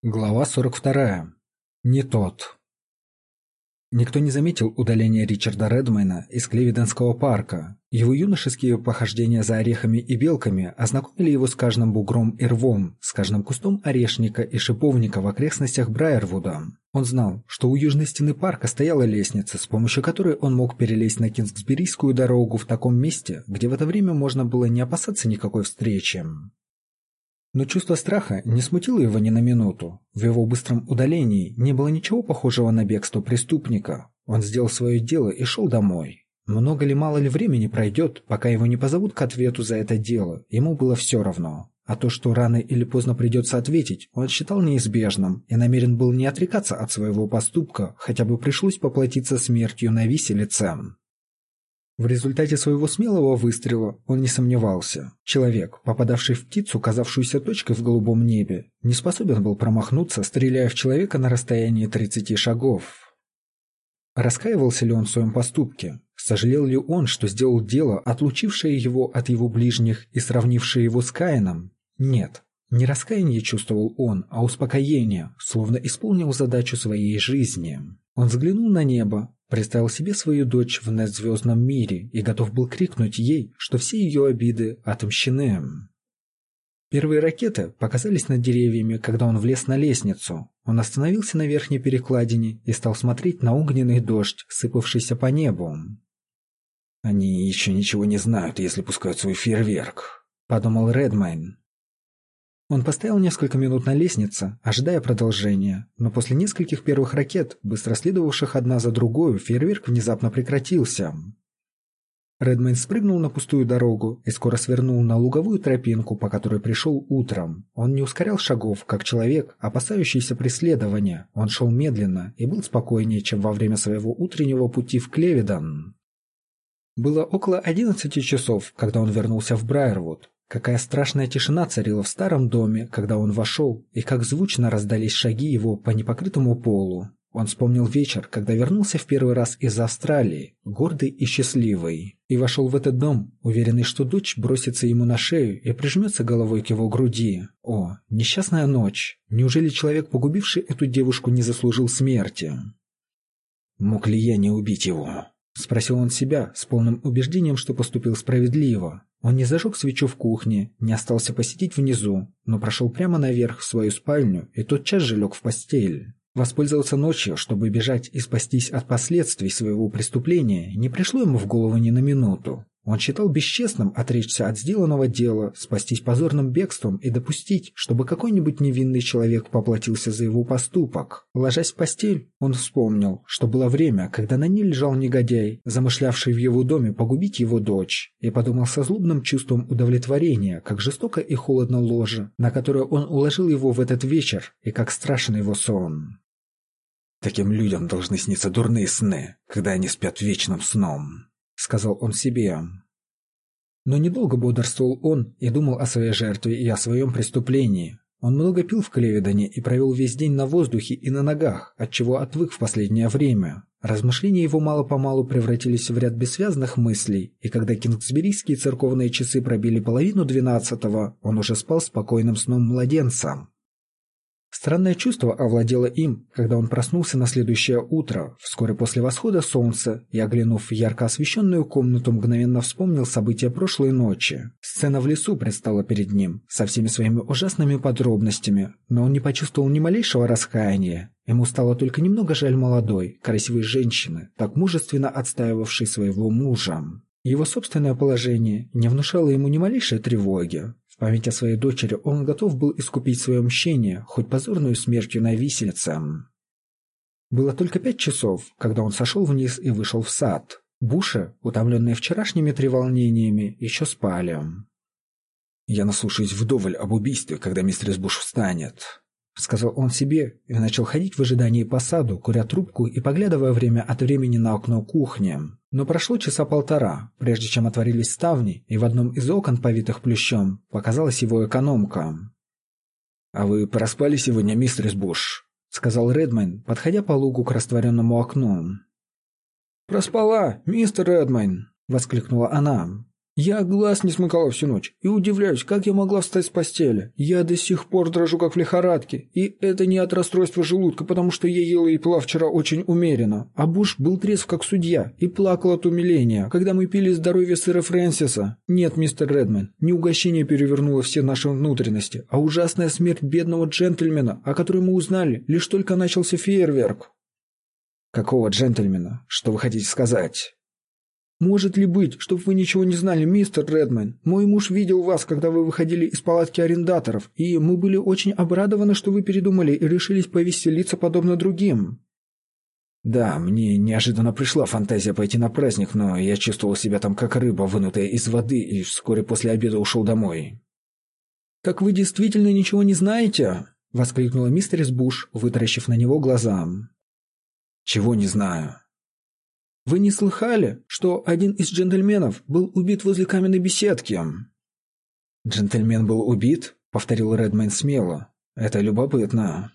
Глава 42. Не тот. Никто не заметил удаления Ричарда Редмайна из Клевиденского парка. Его юношеские похождения за орехами и белками ознакомили его с каждым бугром и рвом, с каждым кустом орешника и шиповника в окрестностях Брайервуда. Он знал, что у южной стены парка стояла лестница, с помощью которой он мог перелезть на Кингсберийскую дорогу в таком месте, где в это время можно было не опасаться никакой встречи. Но чувство страха не смутило его ни на минуту. В его быстром удалении не было ничего похожего на бегство преступника. Он сделал свое дело и шел домой. Много ли, мало ли времени пройдет, пока его не позовут к ответу за это дело, ему было все равно. А то, что рано или поздно придется ответить, он считал неизбежным и намерен был не отрекаться от своего поступка, хотя бы пришлось поплатиться смертью на виселице. В результате своего смелого выстрела он не сомневался. Человек, попадавший в птицу, казавшуюся точкой в голубом небе, не способен был промахнуться, стреляя в человека на расстоянии 30 шагов. Раскаивался ли он в своем поступке? Сожалел ли он, что сделал дело, отлучившее его от его ближних и сравнившее его с Каином? Нет. Не раскаяние чувствовал он, а успокоение, словно исполнил задачу своей жизни. Он взглянул на небо, представил себе свою дочь в надзвездном мире и готов был крикнуть ей, что все ее обиды отомщены. Первые ракеты показались над деревьями, когда он влез на лестницу. Он остановился на верхней перекладине и стал смотреть на огненный дождь, сыпавшийся по небу. «Они еще ничего не знают, если пускают свой фейерверк», — подумал Редмайн. Он постоял несколько минут на лестнице, ожидая продолжения, но после нескольких первых ракет, быстро следовавших одна за другой, фейерверк внезапно прекратился. Редмайн спрыгнул на пустую дорогу и скоро свернул на луговую тропинку, по которой пришел утром. Он не ускорял шагов, как человек, опасающийся преследования. Он шел медленно и был спокойнее, чем во время своего утреннего пути в Клевиден. Было около 11 часов, когда он вернулся в Брайервуд. Какая страшная тишина царила в старом доме, когда он вошел, и как звучно раздались шаги его по непокрытому полу. Он вспомнил вечер, когда вернулся в первый раз из Австралии, гордый и счастливый, и вошел в этот дом, уверенный, что дочь бросится ему на шею и прижмется головой к его груди. О, несчастная ночь! Неужели человек, погубивший эту девушку, не заслужил смерти? «Мог ли я не убить его?» — спросил он себя с полным убеждением, что поступил справедливо. Он не зажег свечу в кухне, не остался посидеть внизу, но прошел прямо наверх в свою спальню и тотчас же лег в постель. Воспользоваться ночью, чтобы бежать и спастись от последствий своего преступления, не пришло ему в голову ни на минуту. Он считал бесчестным отречься от сделанного дела, спастись позорным бегством и допустить, чтобы какой-нибудь невинный человек поплатился за его поступок. Ложась в постель, он вспомнил, что было время, когда на ней лежал негодяй, замышлявший в его доме погубить его дочь, и подумал со злобным чувством удовлетворения, как жестоко и холодно ложе, на которое он уложил его в этот вечер, и как страшен его сон. «Таким людям должны сниться дурные сны, когда они спят вечным сном», — сказал он себе. Но недолго бодрствовал он и думал о своей жертве и о своем преступлении. Он много пил в Клевидене и провел весь день на воздухе и на ногах, отчего отвык в последнее время. Размышления его мало-помалу превратились в ряд бессвязных мыслей, и когда кингсберийские церковные часы пробили 11:30, он уже спал спокойным сном младенца. Странное чувство овладело им, когда он проснулся на следующее утро, вскоре после восхода солнца, и, оглянув в ярко освещенную комнату, мгновенно вспомнил события прошлой ночи. Сцена в лесу предстала перед ним, со всеми своими ужасными подробностями, но он не почувствовал ни малейшего раскаяния. Ему стало только немного жаль молодой, красивой женщины, так мужественно отстаивавшей своего мужа. Его собственное положение не внушало ему ни малейшей тревоги. В память о своей дочери он готов был искупить свое мщение, хоть позорную смертью на виселице. Было только 5 часов, когда он сошел вниз и вышел в сад. Буши, утомленные вчерашними треволнениями, еще спали. «Я наслушаюсь вдоволь об убийстве, когда мистерис Буш встанет», — сказал он себе и начал ходить в ожидании по саду, куря трубку и поглядывая время от времени на окно кухни. Но прошло часа полтора, прежде чем отворились ставни, и в одном из окон, повитых плющом, показалась его экономка. «А вы проспали сегодня, мистерис Буш?» — сказал Редмайн, подходя по лугу к растворенному окну. «Проспала, мистер Редмайн!» — воскликнула она. Я глаз не смыкала всю ночь и удивляюсь, как я могла встать с постели. Я до сих пор дрожу, как в лихорадке. И это не от расстройства желудка, потому что я ела и пила вчера очень умеренно. А Буш был трезв, как судья, и плакал от умиления, когда мы пили здоровье сэра Фрэнсиса. Нет, мистер Редмейн, не угощение перевернуло все наши внутренности, а ужасная смерть бедного джентльмена, о которой мы узнали, лишь только начался фейерверк. Какого джентльмена? Что вы хотите сказать? «Может ли быть, чтобы вы ничего не знали, мистер Редмейн? Мой муж видел вас, когда вы выходили из палатки арендаторов, и мы были очень обрадованы, что вы передумали и решились повеселиться подобно другим». «Да, мне неожиданно пришла фантазия пойти на праздник, но я чувствовал себя там как рыба, вынутая из воды, и вскоре после обеда ушел домой». «Так вы действительно ничего не знаете?» — воскликнула мистерис Буш, вытаращив на него глаза. «Чего не знаю?» «Вы не слыхали, что один из джентльменов был убит возле каменной беседки?» «Джентльмен был убит?» — повторил Редмейн смело. «Это любопытно».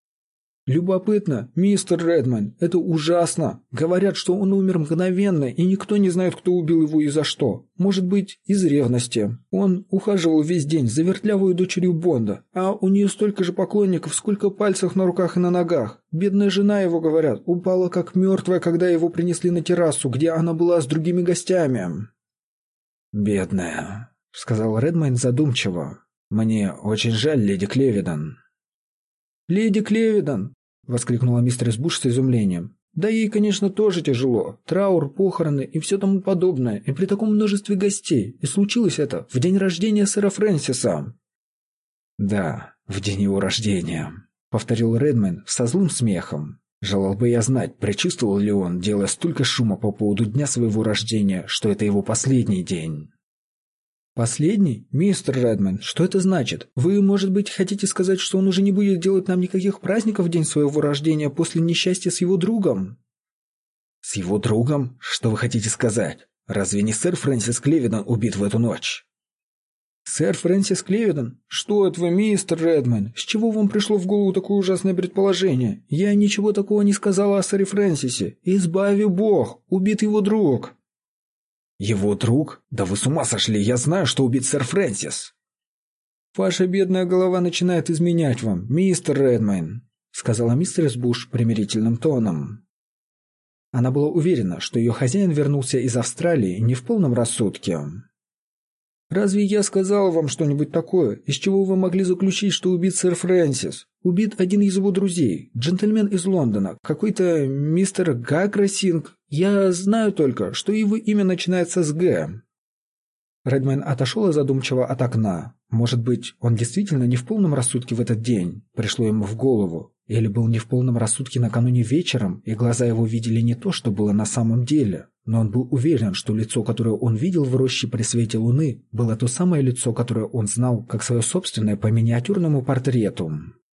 «Любопытно, мистер Редмейн, это ужасно. Говорят, что он умер мгновенно, и никто не знает, кто убил его и за что. Может быть, из ревности. Он ухаживал весь день за вертлявой дочерью Бонда, а у нее столько же поклонников, сколько пальцев на руках и на ногах. Бедная жена его, говорят, упала как мертвая, когда его принесли на террасу, где она была с другими гостями». «Бедная», — сказал Редмейн задумчиво. «Мне очень жаль, леди Клевидон». «Леди Клевидон!» — воскликнула мистерис Буш с изумлением. «Да ей, конечно, тоже тяжело. Траур, похороны и все тому подобное, и при таком множестве гостей. И случилось это в день рождения сэра Фрэнсиса». «Да, в день его рождения», — повторил Редмейн со злым смехом. «Желал бы я знать, предчувствовал ли он, делая столько шума по поводу дня своего рождения, что это его последний день». «Последний? Мистер Редмейн, что это значит? Вы, может быть, хотите сказать, что он уже не будет делать нам никаких праздников в день своего рождения после несчастья с его другом?» «С его другом? Что вы хотите сказать? Разве не сэр Фрэнсис Клевидон убит в эту ночь?» «Сэр Фрэнсис Клевидон? Что это вы, мистер Редмейн? С чего вам пришло в голову такое ужасное предположение? Я ничего такого не сказала о сэре Фрэнсисе. Избави Бог, убит его друг». «Его друг? Да вы с ума сошли, я знаю, что убит сэр Фрэнсис!» «Ваша бедная голова начинает изменять вам, мистер Редмейн», — сказала мистерис Буш примирительным тоном. Она была уверена, что ее хозяин вернулся из Австралии не в полном рассудке. «Разве я сказал вам что-нибудь такое, из чего вы могли заключить, что убит сэр Фрэнсис? Убит один из его друзей, джентльмен из Лондона, какой-то мистер Гаграсинг. Я знаю только, что его имя начинается с «Г». Редмейн отошел задумчиво от окна. Может быть, он действительно не в полном рассудке в этот день, пришло ему в голову. Или был не в полном рассудке накануне вечером, и глаза его видели не то, что было на самом деле. Но он был уверен, что лицо, которое он видел в роще при свете луны, было то самое лицо, которое он знал как свое собственное по миниатюрному портрету.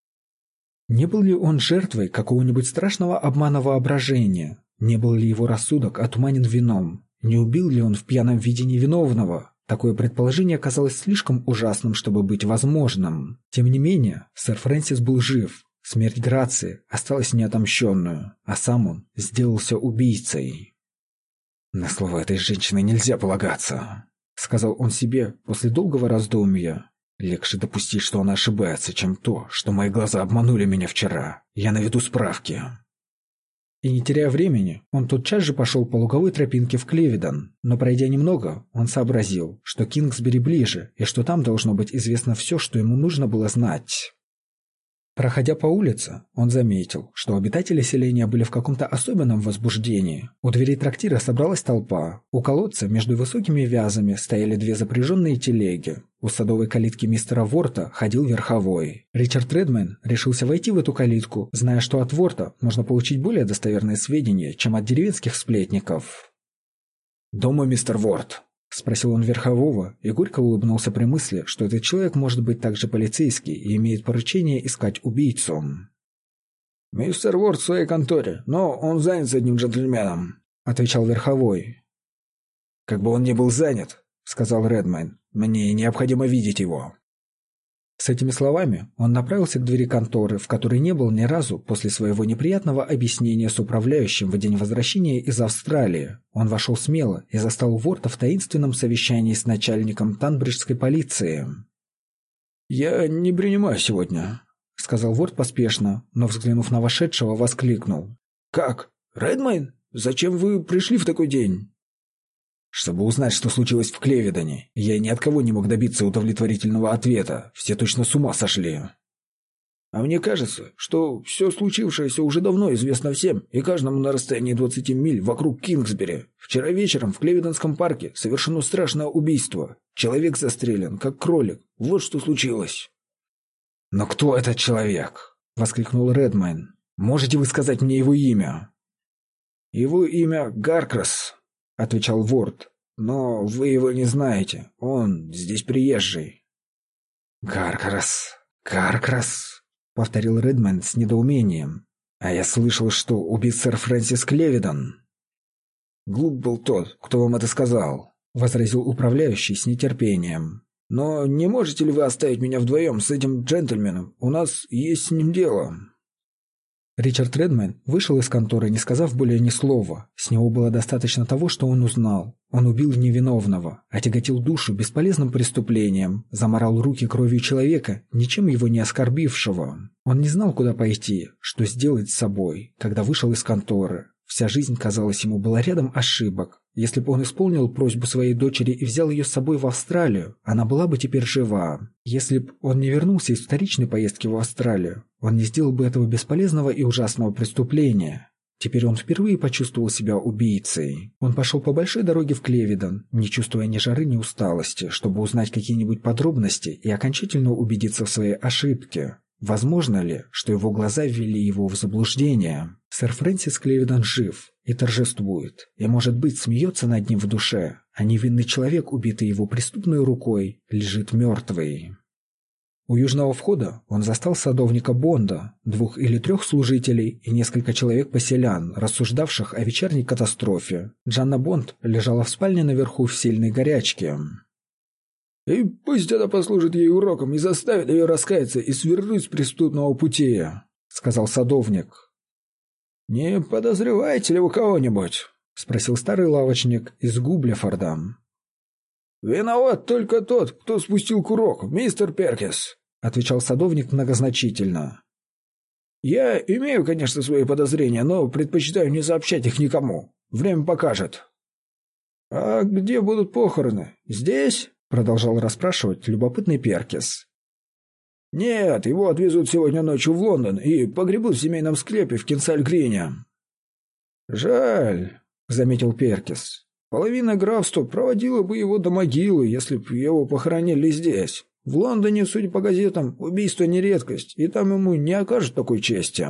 Не был ли он жертвой какого-нибудь страшного обмана воображения? Не был ли его рассудок отуманен вином? Не убил ли он в пьяном виде невиновного? Такое предположение казалось слишком ужасным, чтобы быть возможным. Тем не менее, сэр Фрэнсис был жив. Смерть Грации осталась неотомщенную, а сам он сделался убийцей. «На слова этой женщины нельзя полагаться», — сказал он себе после долгого раздумья. «Легче допустить, что она ошибается, чем то, что мои глаза обманули меня вчера. Я наведу справки». И не теряя времени, он тотчас же пошел по луговой тропинке в Клевидон, но пройдя немного, он сообразил, что Кингсбери ближе, и что там должно быть известно все, что ему нужно было знать. Проходя по улице, он заметил, что обитатели селения были в каком-то особенном возбуждении. У дверей трактира собралась толпа. У колодца между высокими вязами стояли две запряженные телеги. У садовой калитки мистера Ворта ходил верховой. Ричард Редмейн решился войти в эту калитку, зная, что от Ворта можно получить более достоверные сведения, чем от деревенских сплетников. «Дома мистер Ворт?» — спросил он верхового и горько улыбнулся при мысли, что этот человек может быть также полицейский и имеет поручение искать убийцу. «Мистер Ворт в своей конторе, но он занят с одним джентльменом», — отвечал верховой. «Как бы он ни был занят», — сказал Редмейн, — «мне необходимо видеть его». С этими словами он направился к двери конторы, в которой не был ни разу после своего неприятного объяснения с управляющим в день возвращения из Австралии. Он вошел смело и застал Ворта в таинственном совещании с начальником Танбриджской полиции. «Я не принимаю сегодня», — сказал Ворт поспешно, но, взглянув на вошедшего, воскликнул. «Как? Редмейн? Зачем вы пришли в такой день?» «Чтобы узнать, что случилось в Клевидоне. Я ни от кого не мог добиться удовлетворительного ответа. Все точно с ума сошли». «А мне кажется, что все случившееся уже давно известно всем и каждому на расстоянии 20 миль вокруг Кингсбери. Вчера вечером в Клевидонском парке совершено страшное убийство. Человек застрелен, как кролик. Вот что случилось». «Но кто этот человек?» — воскликнул Редмейн. «Можете вы сказать мне его имя?» «Его имя Гаркрас», — отвечал Ворт. «Но вы его не знаете. Он здесь приезжий». «Гаркрас, Гаркрас», — повторил Редмейн с недоумением. «А я слышал, что убит сэр Фрэнсис Клевидон». «Глуп был тот, кто вам это сказал», — возразил управляющий с нетерпением. «Но не можете ли вы оставить меня вдвоем с этим джентльменом? У нас есть с ним дело». Ричард Редмейн вышел из конторы, не сказав более ни слова. С него было достаточно того, что он узнал. Он убил невиновного, отяготил душу бесполезным преступлением, заморал руки кровью человека, ничем его не оскорбившего. Он не знал, куда пойти, что сделать с собой, когда вышел из конторы. Вся жизнь, казалось ему, была рядом ошибок. Если бы он исполнил просьбу своей дочери и взял ее с собой в Австралию, она была бы теперь жива. Если бы он не вернулся из вторичной поездки в Австралию, он не сделал бы этого бесполезного и ужасного преступления. Теперь он впервые почувствовал себя убийцей. Он пошел по большой дороге в Клевидон, не чувствуя ни жары, ни усталости, чтобы узнать какие-нибудь подробности и окончательно убедиться в своей ошибке. Возможно ли, что его глаза ввели его в заблуждение? Сэр Фрэнсис Клевидон жив и торжествует, и, может быть, смеется над ним в душе, а невинный человек, убитый его преступной рукой, лежит мертвый. У южного входа он застал садовника Бонда, 2 или 3 служителей и несколько человек-поселян, рассуждавших о вечерней катастрофе. Джанна Бонд лежала в спальне наверху в сильной горячке. «И пусть это послужит ей уроком и заставит ее раскаяться и свернуть с преступного пути», — сказал садовник. «Не подозреваете ли вы кого-нибудь?» — спросил старый лавочник из Гублефорда. «Виноват только тот, кто спустил курок, мистер Перкис», — отвечал садовник многозначительно. «Я имею, конечно, свои подозрения, но предпочитаю не сообщать их никому. Время покажет». «А где будут похороны? Здесь?» — продолжал расспрашивать любопытный Перкис. «Нет, его отвезут сегодня ночью в Лондон и погребут в семейном склепе в Кинсаль-Грине». «Жаль», — заметил Перкис. «Половина графства проводила бы его до могилы, если б его похоронили здесь. В Лондоне, судя по газетам, убийство не редкость, и там ему не окажут такой чести».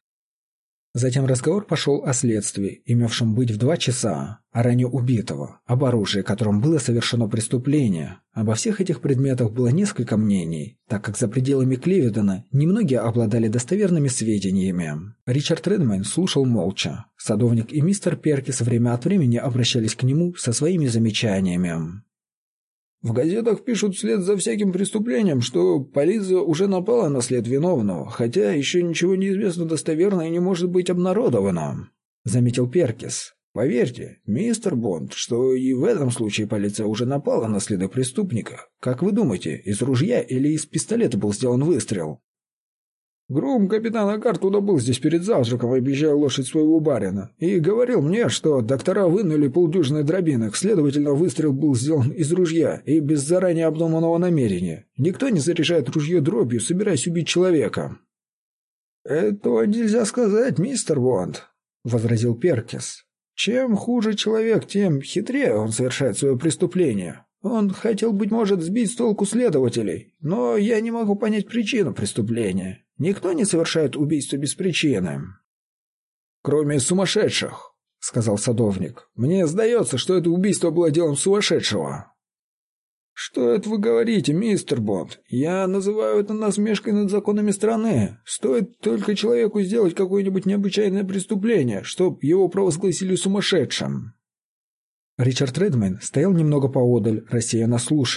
Затем разговор пошел о следствии, имевшем быть в 2 часа, о ране убитого, об оружии, которым было совершено преступление. Обо всех этих предметах было несколько мнений, так как за пределами Клевидона немногие обладали достоверными сведениями. Ричард Редмейн слушал молча. Садовник и мистер Перкис время от времени обращались к нему со своими замечаниями. «В газетах пишут вслед за всяким преступлением, что полиция уже напала на след виновного, хотя еще ничего не известно достоверно и не может быть обнародовано», — заметил Перкис. «Поверьте, мистер Бонд, что и в этом случае полиция уже напала на следы преступника. Как вы думаете, из ружья или из пистолета был сделан выстрел?» «Грум капитана Картуда был здесь перед завтраком, объезжая лошадь своего барина, и говорил мне, что доктора вынули полдюжины дробинок, следовательно, выстрел был сделан из ружья и без заранее обдуманного намерения. Никто не заряжает ружье дробью, собираясь убить человека». «Этого нельзя сказать, мистер Бонд», — возразил Перкис. «Чем хуже человек, тем хитрее он совершает свое преступление. Он хотел, быть может, сбить с толку следователей, но я не могу понять причину преступления. Никто не совершает убийство без причины». «Кроме сумасшедших», — сказал садовник. «Мне сдается, что это убийство было делом сумасшедшего». «Что это вы говорите, мистер Бонд? Я называю это насмешкой над законами страны. Стоит только человеку сделать какое-нибудь необычайное преступление, чтоб его провозгласили сумасшедшим». Ричард Редмейн стоял немного поодаль, рассеянно слушая.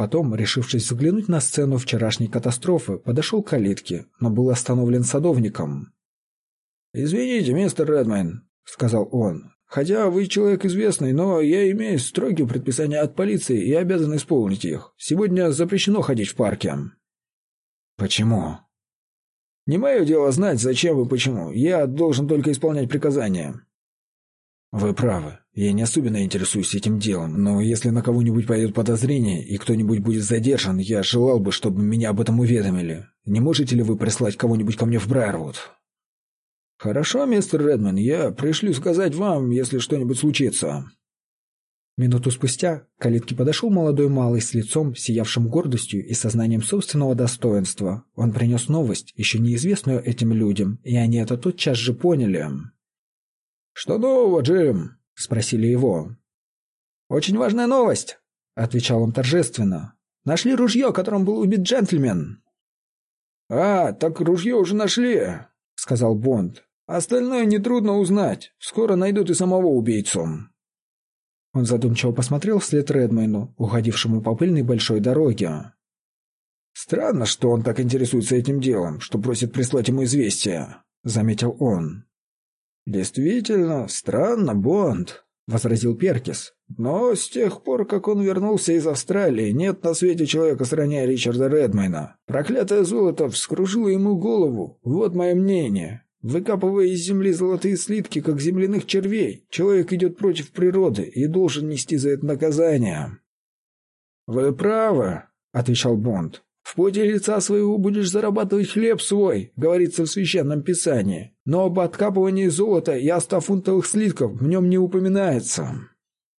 Потом, решившись взглянуть на сцену вчерашней катастрофы, подошел к калитке, но был остановлен садовником. «Извините, мистер Редмейн», — сказал он, — «хотя вы человек известный, но я имею строгие предписания от полиции и обязан исполнить их. Сегодня запрещено ходить в парке». «Почему?» «Не мое дело знать, зачем и почему. Я должен только исполнять приказания». «Вы правы. Я не особенно интересуюсь этим делом, но если на кого-нибудь пойдет подозрение и кто-нибудь будет задержан, я желал бы, чтобы меня об этом уведомили. Не можете ли вы прислать кого-нибудь ко мне в Брайервуд?» «Хорошо, мистер Редман, я пришлю сказать вам, если что-нибудь случится». Минуту спустя к калитке подошел молодой малый с лицом, сиявшим гордостью и сознанием собственного достоинства. Он принес новость, еще неизвестную этим людям, и они это тотчас же поняли. «Что нового, Джим?» — спросили его. «Очень важная новость», — отвечал он торжественно. «Нашли ружье, которым был убит джентльмен». «А, так ружье уже нашли», — сказал Бонд. «Остальное нетрудно узнать. Скоро найдут и самого убийцу». Он задумчиво посмотрел вслед Редмейну, уходившему по пыльной большой дороге. «Странно, что он так интересуется этим делом, что просит прислать ему известие», — заметил он. «Действительно, странно, Бонд», — возразил Перкис. «Но с тех пор, как он вернулся из Австралии, нет на свете человека сильнее Ричарда Редмейна. Проклятое золото вскружило ему голову. Вот мое мнение. Выкапывая из земли золотые слитки, как земляных червей, человек идет против природы и должен нести за это наказание». «Вы правы», — отвечал Бонд. «В поте лица своего будешь зарабатывать хлеб свой», говорится в Священном Писании. Но об откапывании золота и о 100 фунтовых слитков в нем не упоминается.